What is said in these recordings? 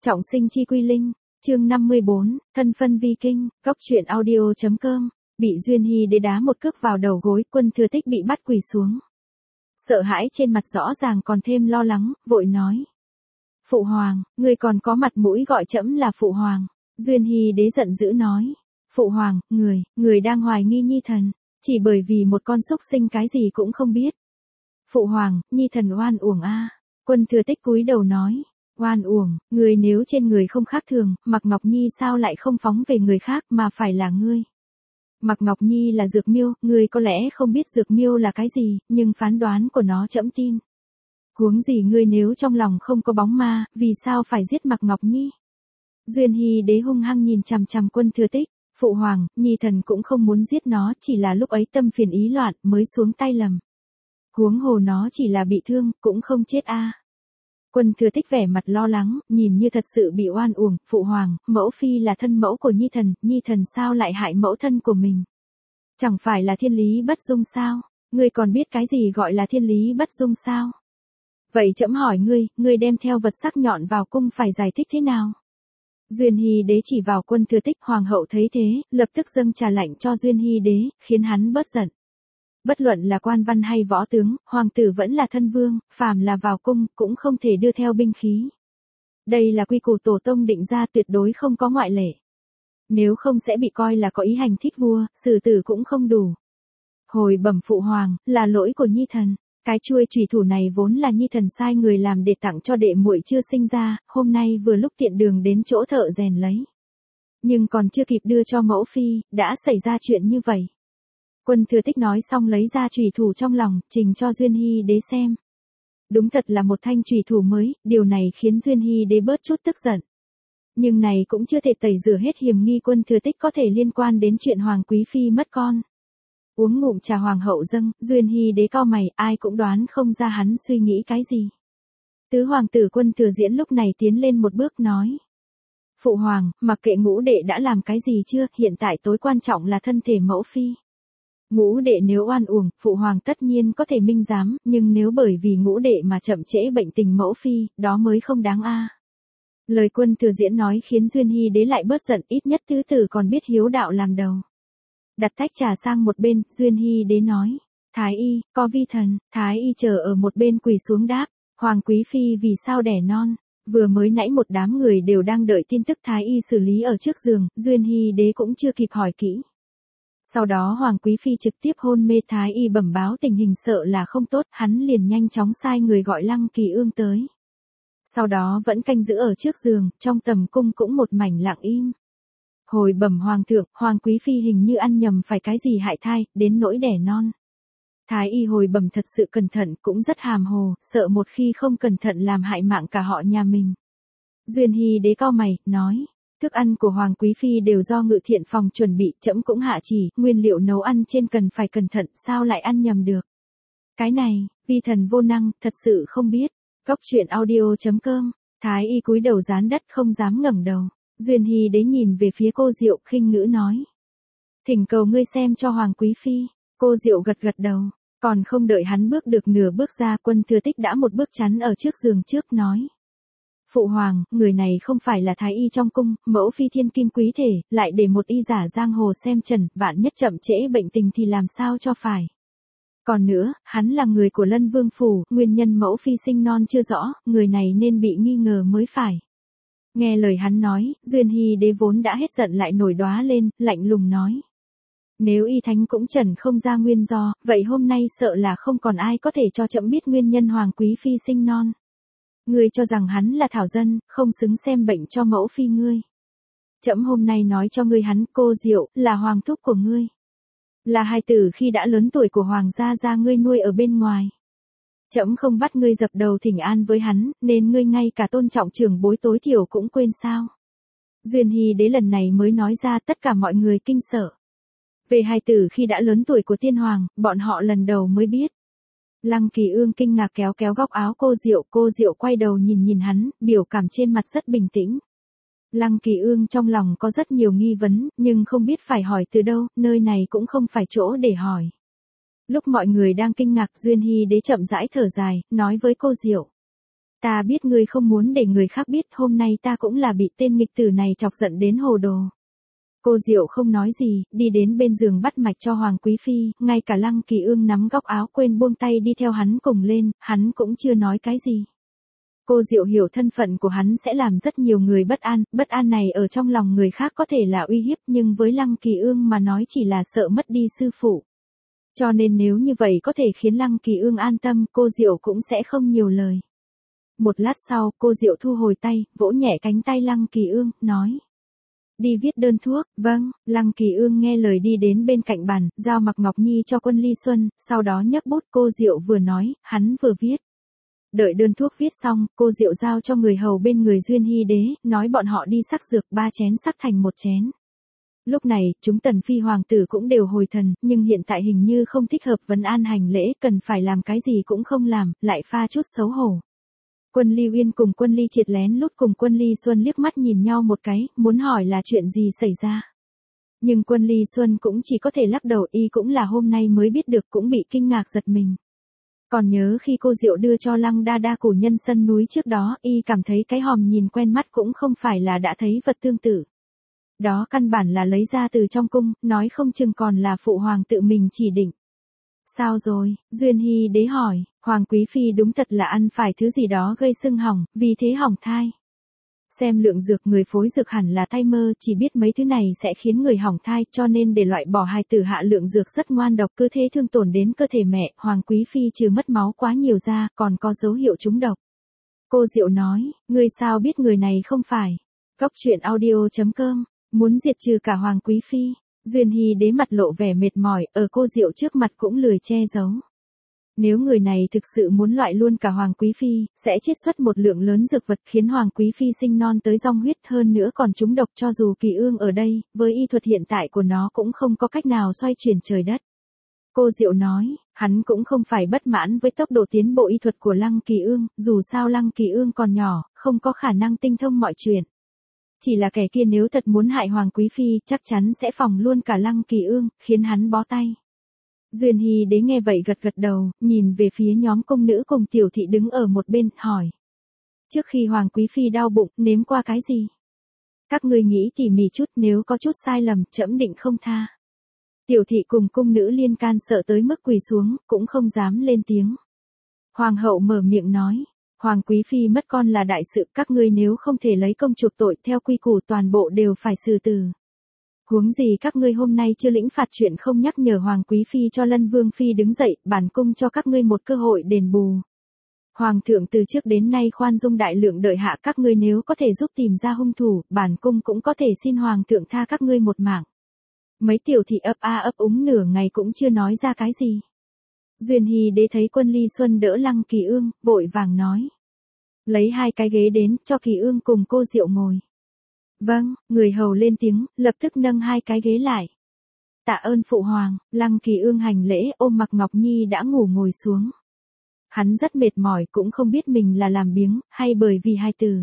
Trọng sinh chi quy linh, chương 54, thân phân vi kinh, góc truyện audio.com, bị Duyên Hy đế đá một cước vào đầu gối, Quân Thừa Tích bị bắt quỳ xuống. Sợ hãi trên mặt rõ ràng còn thêm lo lắng, vội nói. Phụ hoàng, ngươi còn có mặt mũi gọi trẫm là phụ hoàng. Duyên Hy đế giận dữ nói. Phụ hoàng, người đang hoài nghi nhi thần, chỉ bởi vì một con súc sinh cái gì cũng không biết. Phụ hoàng, nhi thần oan uổng a. Quân Thừa Tích cúi đầu nói. Oan uổng, người nếu trên người không khác thường, Mạc Ngọc Nhi sao lại không phóng về người khác mà phải là ngươi? Mạc Ngọc Nhi là dược miêu, ngươi có lẽ không biết dược miêu là cái gì, nhưng phán đoán của nó trẫm tin. Huống gì ngươi nếu trong lòng không có bóng ma, vì sao phải giết Mạc Ngọc Nhi? Duyên Hy đế hung hăng nhìn chằm chằm Quân Thừa Tích. Phụ hoàng, nhi thần cũng không muốn giết nó, chỉ là lúc ấy tâm phiền ý loạn mới xuống tay lầm. Huống hồ nó chỉ là bị thương, cũng không chết a. Quân Thừa Tích vẻ mặt lo lắng, nhìn như thật sự bị oan uổng. Phụ hoàng, mẫu phi là thân mẫu của nhi thần sao lại hại mẫu thân của mình? Chẳng phải là thiên lý bất dung sao? Ngươi còn biết cái gì gọi là thiên lý bất dung sao? Vậy trẫm hỏi ngươi đem theo vật sắc nhọn vào cung phải giải thích thế nào? Duyên Hy đế chỉ vào Quân Thừa Tích, hoàng hậu thấy thế, lập tức dâng trà lạnh cho Duyên Hy đế, khiến hắn bớt giận. Bất luận là quan văn hay võ tướng, hoàng tử vẫn là thân vương, phàm là vào cung, cũng không thể đưa theo binh khí. Đây là quy củ tổ tông định ra, tuyệt đối không có ngoại lệ. Nếu không sẽ bị coi là có ý hành thích vua, xử tử cũng không đủ. Hồi bẩm phụ hoàng, là lỗi của nhi thần. Cái chuôi chùy thủ này vốn là nhi thần sai người làm để tặng cho đệ muội chưa sinh ra, hôm nay vừa lúc tiện đường đến chỗ thợ rèn lấy. Nhưng còn chưa kịp đưa cho mẫu phi, đã xảy ra chuyện như vậy. Quân Thừa Tích nói xong lấy ra chùy thủ trong lòng, trình cho Duyên Hy đế xem. Đúng thật là một thanh chùy thủ mới, điều này khiến Duyên Hy đế bớt chút tức giận. Nhưng này cũng chưa thể tẩy rửa hết hiểm nghi Quân Thừa Tích có thể liên quan đến chuyện Hoàng Quý Phi mất con. Uống ngụm trà hoàng hậu dâng, Duyên Hy đế cau mày, ai cũng đoán không ra hắn suy nghĩ cái gì. Tứ hoàng tử Quân Thừa Diễn lúc này tiến lên một bước nói. Phụ hoàng, mặc kệ ngũ đệ đã làm cái gì chưa, hiện tại tối quan trọng là thân thể mẫu phi. Ngũ đệ nếu oan uổng, phụ hoàng tất nhiên có thể minh giám, nhưng nếu bởi vì ngũ đệ mà chậm trễ bệnh tình mẫu phi, đó mới không đáng a. Lời Quân Thừa Diễn nói khiến Duyên Hy đế lại bớt giận, ít nhất tứ tử còn biết hiếu đạo làm đầu. Đặt tách trà sang một bên, Duyên Hy đế nói. Thái y, có vi thần. Thái y chờ ở một bên quỳ xuống đáp. Hoàng Quý Phi vì sao đẻ non? Vừa mới nãy một đám người đều đang đợi tin tức Thái y xử lý ở trước giường, Duyên Hy đế cũng chưa kịp hỏi kỹ. Sau đó Hoàng Quý Phi trực tiếp hôn mê, Thái y bẩm báo tình hình sợ là không tốt, hắn liền nhanh chóng sai người gọi Lăng Kỳ Ương tới. Sau đó vẫn canh giữ ở trước giường, trong tầm cung cũng một mảnh lặng im. Hồi bẩm hoàng thượng, Hoàng Quý Phi hình như ăn nhầm phải cái gì hại thai, đến nỗi đẻ non. Thái y hồi bẩm thật sự cẩn thận, cũng rất hàm hồ, sợ một khi không cẩn thận làm hại mạng cả họ nhà mình. Duyên Hy đế cau mày, nói. Thức ăn của Hoàng Quý Phi đều do Ngự Thiện phòng chuẩn bị, trẫm cũng hạ chỉ, nguyên liệu nấu ăn trên cần phải cẩn thận, sao lại ăn nhầm được. Cái này, vi thần vô năng, thật sự không biết. Góc truyện audio.com, Thái y cúi đầu dán đất không dám ngẩng đầu. Duyên Hy đế nhìn về phía cô Diệu, khinh ngữ nói. Thỉnh cầu ngươi xem cho Hoàng Quý Phi. Cô Diệu gật gật đầu, còn không đợi hắn bước được nửa bước ra, Quân Thừa Tích đã một bước chắn ở trước giường trước nói. Phụ hoàng, người này không phải là thái y trong cung, mẫu phi thiên kim quý thể, lại để một y giả giang hồ xem trần, vạn nhất chậm trễ bệnh tình thì làm sao cho phải. Còn nữa, hắn là người của Lân Vương phủ, nguyên nhân mẫu phi sinh non chưa rõ, người này nên bị nghi ngờ mới phải. Nghe lời hắn nói, Duyên Hy đế vốn đã hết giận lại nổi đoá lên, lạnh lùng nói. Nếu y thánh cũng trần không ra nguyên do, vậy hôm nay sợ là không còn ai có thể cho trẫm biết nguyên nhân Hoàng Quý Phi sinh non. Ngươi cho rằng hắn là thảo dân, không xứng xem bệnh cho mẫu phi ngươi. Trẫm hôm nay nói cho ngươi hắn, cô Diệu, là hoàng thúc của ngươi. Là hài tử khi đã lớn tuổi của hoàng gia ngươi nuôi ở bên ngoài. Trẫm không bắt ngươi dập đầu thỉnh an với hắn, nên ngươi ngay cả tôn trọng trưởng bối tối thiểu cũng quên sao. Duyên Hy đế lần này mới nói ra, tất cả mọi người kinh sợ. Về hài tử khi đã lớn tuổi của tiên hoàng, bọn họ lần đầu mới biết. Lăng Kỳ Ương kinh ngạc kéo kéo góc áo cô Diệu quay đầu nhìn hắn, biểu cảm trên mặt rất bình tĩnh. Lăng Kỳ Ương trong lòng có rất nhiều nghi vấn, nhưng không biết phải hỏi từ đâu, nơi này cũng không phải chỗ để hỏi. Lúc mọi người đang kinh ngạc, Duyên Hy đế chậm rãi thở dài, nói với cô Diệu. Ta biết ngươi không muốn để người khác biết, hôm nay ta cũng là bị tên nghịch tử này chọc giận đến hồ đồ. Cô Diệu không nói gì, đi đến bên giường bắt mạch cho Hoàng Quý Phi, ngay cả Lăng Kỳ Ương nắm góc áo quên buông tay đi theo hắn cùng lên, hắn cũng chưa nói cái gì. Cô Diệu hiểu thân phận của hắn sẽ làm rất nhiều người bất an này ở trong lòng người khác có thể là uy hiếp nhưng với Lăng Kỳ Ương mà nói chỉ là sợ mất đi sư phụ. Cho nên nếu như vậy có thể khiến Lăng Kỳ Ương an tâm, cô Diệu cũng sẽ không nhiều lời. Một lát sau, cô Diệu thu hồi tay, vỗ nhẹ cánh tay Lăng Kỳ Ương, nói. Đi viết đơn thuốc, vâng, Lăng Kỳ Ương nghe lời đi đến bên cạnh bàn, giao Mạc Ngọc Nhi cho Quân Ly Xuân, sau đó nhấc bút, cô Diệu vừa nói, hắn vừa viết. Đợi đơn thuốc viết xong, cô Diệu giao cho người hầu bên người Duyên Hy Đế, nói bọn họ đi sắc dược 3 chén sắc thành 1 chén. Lúc này, chúng Tần Phi hoàng tử cũng đều hồi thần, nhưng hiện tại hình như không thích hợp vấn an hành lễ, cần phải làm cái gì cũng không làm, lại pha chút xấu hổ. Quân Ly Uyên cùng Quân Ly Triệt lén lút cùng Quân Ly Xuân liếc mắt nhìn nhau một cái, muốn hỏi là chuyện gì xảy ra. Nhưng Quân Ly Xuân cũng chỉ có thể lắc đầu, y cũng là hôm nay mới biết được, cũng bị kinh ngạc giật mình. Còn nhớ khi cô Diệu đưa cho Lăng Đa Đa củ nhân sân núi trước đó, y cảm thấy cái hòm nhìn quen mắt cũng không phải là đã thấy vật tương tự. Đó căn bản là lấy ra từ trong cung, nói không chừng còn là phụ hoàng tự mình chỉ định. Sao rồi? Duyên Hy Đế hỏi, Hoàng Quý Phi đúng thật là ăn phải thứ gì đó gây sưng hỏng, vì thế hỏng thai. Xem lượng dược người phối dược hẳn là thay mơ, chỉ biết mấy thứ này sẽ khiến người hỏng thai, cho nên để loại bỏ hài tử hạ lượng dược rất ngoan độc, cứ thế thương tổn đến cơ thể mẹ. Hoàng Quý Phi trừ mất máu quá nhiều ra, còn có dấu hiệu trúng độc. Cô Diệu nói, ngươi sao biết người này không phải? Góc truyện audio.com, muốn diệt trừ cả Hoàng Quý Phi. Duyên Hy Đế mặt lộ vẻ mệt mỏi, ở cô Diệu trước mặt cũng lười che giấu. Nếu người này thực sự muốn loại luôn cả Hoàng Quý Phi, sẽ chiết xuất một lượng lớn dược vật khiến Hoàng Quý Phi sinh non tới rong huyết, hơn nữa còn trúng độc. Cho dù Kỳ Ương ở đây, với y thuật hiện tại của nó cũng không có cách nào xoay chuyển trời đất. Cô Diệu nói, hắn cũng không phải bất mãn với tốc độ tiến bộ y thuật của Lăng Kỳ Ương, dù sao Lăng Kỳ Ương còn nhỏ, không có khả năng tinh thông mọi chuyện. Chỉ là kẻ kia nếu thật muốn hại Hoàng Quý Phi, chắc chắn sẽ phòng luôn cả Lăng Kỳ Ương, khiến hắn bó tay. Duyên Hy Đế nghe vậy gật gật đầu, nhìn về phía nhóm công nữ cùng tiểu thị đứng ở một bên, hỏi. Trước khi Hoàng Quý Phi đau bụng, nếm qua cái gì? Các ngươi nghĩ tỉ mỉ chút, nếu có chút sai lầm, trẫm định không tha. Tiểu thị cùng cung nữ liên can sợ tới mức quỳ xuống, cũng không dám lên tiếng. Hoàng hậu mở miệng nói. Hoàng Quý Phi mất con là đại sự, các ngươi nếu không thể lấy công chuộc tội, theo quy củ toàn bộ đều phải xử tử. Huống gì các ngươi hôm nay chưa lĩnh phạt chuyện không nhắc nhở Hoàng Quý Phi cho Lân Vương Phi đứng dậy, bản cung cho các ngươi một cơ hội đền bù. Hoàng thượng từ trước đến nay khoan dung đại lượng đợi hạ, các ngươi nếu có thể giúp tìm ra hung thủ, bản cung cũng có thể xin Hoàng thượng tha các ngươi một mạng. Mấy tiểu thị ấp úng nửa ngày cũng chưa nói ra cái gì. Duyên Hy Đế thấy Quân Ly Xuân đỡ Lăng Kỳ Ương, vội vàng nói. Lấy 2 cái ghế đến, cho Kỳ Ương cùng cô Diệu ngồi. Vâng, người hầu lên tiếng, lập tức nâng 2 cái ghế lại. Tạ ơn phụ hoàng. Lăng Kỳ Ương hành lễ, ôm Mạc Ngọc Nhi đã ngủ ngồi xuống. Hắn rất mệt mỏi, cũng không biết mình là làm biếng, hay bởi vì hài tử.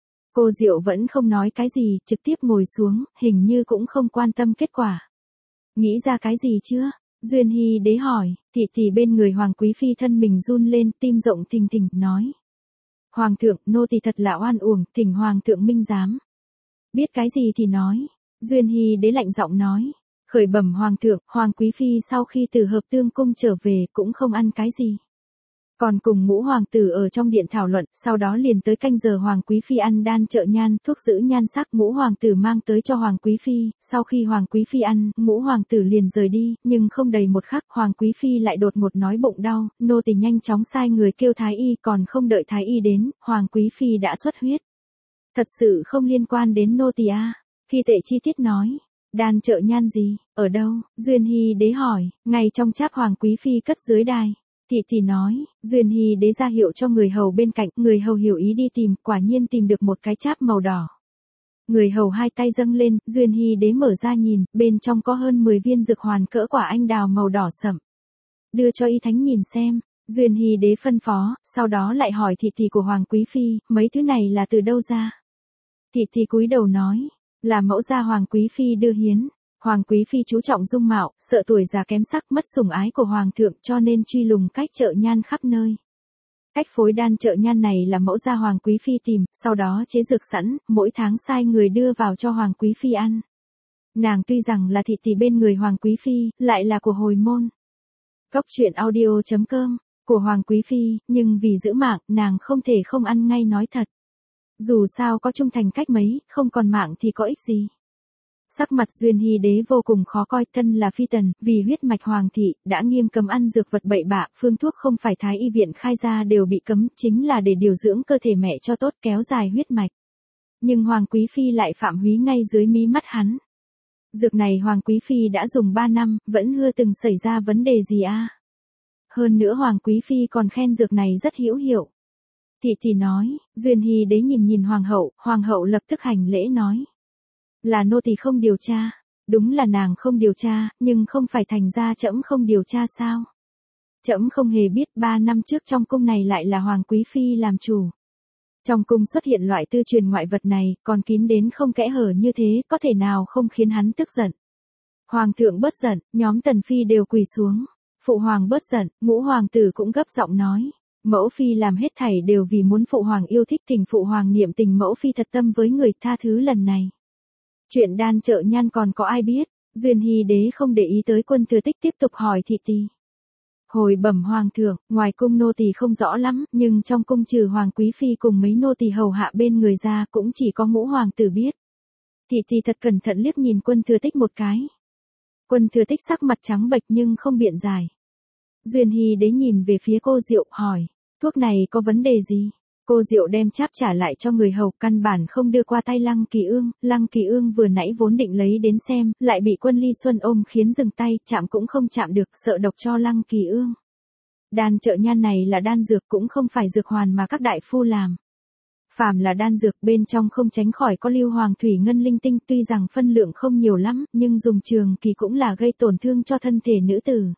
Cô Diệu vẫn không nói cái gì, trực tiếp ngồi xuống, hình như cũng không quan tâm kết quả. Nghĩ ra cái gì chưa? Duyên Hy Đế hỏi, thị bên người Hoàng Quý Phi thân mình run lên, tim rộng thình thình, nói. Hoàng thượng, nô tỳ thật là oan uổng, thỉnh Hoàng thượng minh giám. Biết cái gì thì nói. Duyên Hy Đế lạnh giọng nói. Khởi bẩm Hoàng thượng, Hoàng Quý Phi sau khi từ Hợp Tương Cung trở về cũng không ăn cái gì. Còn cùng ngũ hoàng tử ở trong điện thảo luận, sau đó liền tới canh giờ Hoàng Quý Phi ăn đan trợ nhan, thuốc giữ nhan sắc, ngũ hoàng tử mang tới cho Hoàng Quý Phi, sau khi Hoàng Quý Phi ăn, ngũ hoàng tử liền rời đi, nhưng không đầy một khắc, Hoàng Quý Phi lại đột ngột nói bụng đau, nô tỳ nhanh chóng sai người kêu thái y, còn không đợi thái y đến, Hoàng Quý Phi đã xuất huyết. Thật sự không liên quan đến nô tỳ a. Khi tệ chi tiết nói, đan trợ nhan gì, ở đâu? Duyên Hy Đế hỏi, ngay trong cháp Hoàng Quý Phi cất dưới đài. Thị nói, Duyên Hy Đế ra hiệu cho người hầu bên cạnh, người hầu hiểu ý đi tìm, quả nhiên tìm được một cái cháp màu đỏ. Người hầu 2 tay dâng lên, Duyên Hy Đế mở ra nhìn, bên trong có hơn 10 viên dược hoàn cỡ quả anh đào màu đỏ sẫm. Đưa cho y thánh nhìn xem. Duyên Hy Đế phân phó, sau đó lại hỏi thị của Hoàng Quý Phi, mấy thứ này là từ đâu ra? Thị cúi đầu nói, là mẫu gia Hoàng Quý Phi đưa hiến. Hoàng Quý Phi chú trọng dung mạo, sợ tuổi già kém sắc mất sủng ái của Hoàng thượng cho nên truy lùng cách trợ nhan khắp nơi. Cách phối đan trợ nhan này là mẫu gia Hoàng Quý Phi tìm, sau đó chế dược sẵn, mỗi tháng sai người đưa vào cho Hoàng Quý Phi ăn. Nàng tuy rằng là thị tỷ bên người Hoàng Quý Phi, lại là của hồi môn. Góc truyện audio.com, của Hoàng Quý Phi, nhưng vì giữ mạng, nàng không thể không ăn ngay nói thật. Dù sao có trung thành cách mấy, không còn mạng thì có ích gì. Sắc mặt Duyên Hy Đế vô cùng khó coi, thân là phi tần, vì huyết mạch hoàng thị, đã nghiêm cấm ăn dược vật bậy bạ, phương thuốc không phải thái y viện khai ra đều bị cấm, chính là để điều dưỡng cơ thể mẹ cho tốt, kéo dài huyết mạch. Nhưng Hoàng Quý Phi lại phạm húy ngay dưới mí mắt hắn. Dược này Hoàng Quý Phi đã dùng 3 năm, vẫn chưa từng xảy ra vấn đề gì à. Hơn nữa Hoàng Quý Phi còn khen dược này rất hữu hiệu. Thị nói, Duyên Hy Đế nhìn hoàng hậu lập tức hành lễ nói. Là nô tỳ không điều tra, đúng là nàng không điều tra, nhưng không phải thành ra trẫm không điều tra sao? Trẫm không hề biết 3 năm trước trong cung này lại là Hoàng Quý Phi làm chủ. Trong cung xuất hiện loại tư truyền ngoại vật này, còn kín đến không kẽ hở như thế, có thể nào không khiến hắn tức giận. Hoàng thượng bớt giận, nhóm tần phi đều quỳ xuống. Phụ hoàng bớt giận, ngũ hoàng tử cũng gấp giọng nói. Mẫu phi làm hết thảy đều vì muốn phụ hoàng yêu thích, thỉnh phụ hoàng niệm tình mẫu phi thật tâm với người, tha thứ lần này. Chuyện đan trợ nhan còn có ai biết, Duyên Hy Đế không để ý tới Quân Thừa Tích tiếp tục hỏi thị tỷ. Hồi bẩm hoàng thượng, ngoài cung nô tỳ không rõ lắm, nhưng trong cung trừ Hoàng Quý Phi cùng mấy nô tỳ hầu hạ bên người ra cũng chỉ có ngũ hoàng tử biết. Thị thật cẩn thận liếc nhìn Quân Thừa Tích một cái. Quân Thừa Tích sắc mặt trắng bệch nhưng không biện giải. Duyên Hy Đế nhìn về phía cô Diệu hỏi, thuốc này có vấn đề gì? Cô Diệu đem cháp trả lại cho người hầu, căn bản không đưa qua tay Lăng Kỳ Ương vừa nãy vốn định lấy đến xem, lại bị Quân Ly Xuân ôm khiến dừng tay, chạm cũng không chạm được, sợ độc cho Lăng Kỳ Ương. Đan trợ nhan này là đan dược cũng không phải dược hoàn mà các đại phu làm. Phàm là đan dược bên trong không tránh khỏi có lưu hoàng thủy ngân linh tinh, tuy rằng phân lượng không nhiều lắm, nhưng dùng trường kỳ cũng là gây tổn thương cho thân thể nữ tử.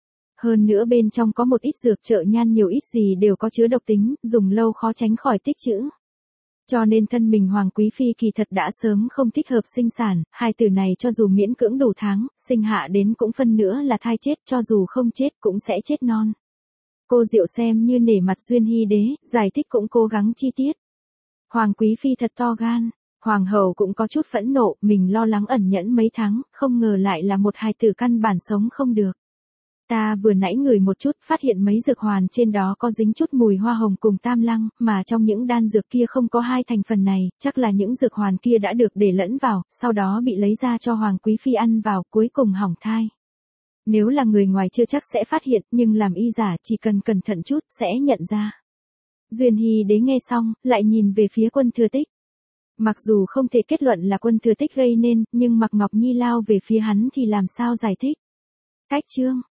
Hơn nữa bên trong có một ít dược trợ nhan nhiều ít gì đều có chứa độc tính, dùng lâu khó tránh khỏi tích trữ. Cho nên thân mình Hoàng Quý Phi kỳ thật đã sớm không thích hợp sinh sản, hai tử này cho dù miễn cưỡng đủ tháng, sinh hạ đến cũng phân nữa là thai chết, cho dù không chết cũng sẽ chết non. Cô Diệu xem như nể mặt Duyên Hy Đế, giải thích cũng cố gắng chi tiết. Hoàng Quý Phi thật to gan, Hoàng hậu cũng có chút phẫn nộ, mình lo lắng ẩn nhẫn mấy tháng, không ngờ lại là một hài tử căn bản sống không được. Ta vừa nãy ngửi một chút, phát hiện mấy dược hoàn trên đó có dính chút mùi hoa hồng cùng tam lăng, mà trong những đan dược kia không có hai thành phần này, chắc là những dược hoàn kia đã được để lẫn vào, sau đó bị lấy ra cho Hoàng Quý Phi ăn vào, cuối cùng hỏng thai. Nếu là người ngoài chưa chắc sẽ phát hiện, nhưng làm y giả chỉ cần cẩn thận chút, sẽ nhận ra. Duyên Hy Đế nghe xong, lại nhìn về phía Quân Thừa Tích. Mặc dù không thể kết luận là Quân Thừa Tích gây nên, nhưng Mạc Ngọc Nhi lao về phía hắn thì làm sao giải thích. Cách chương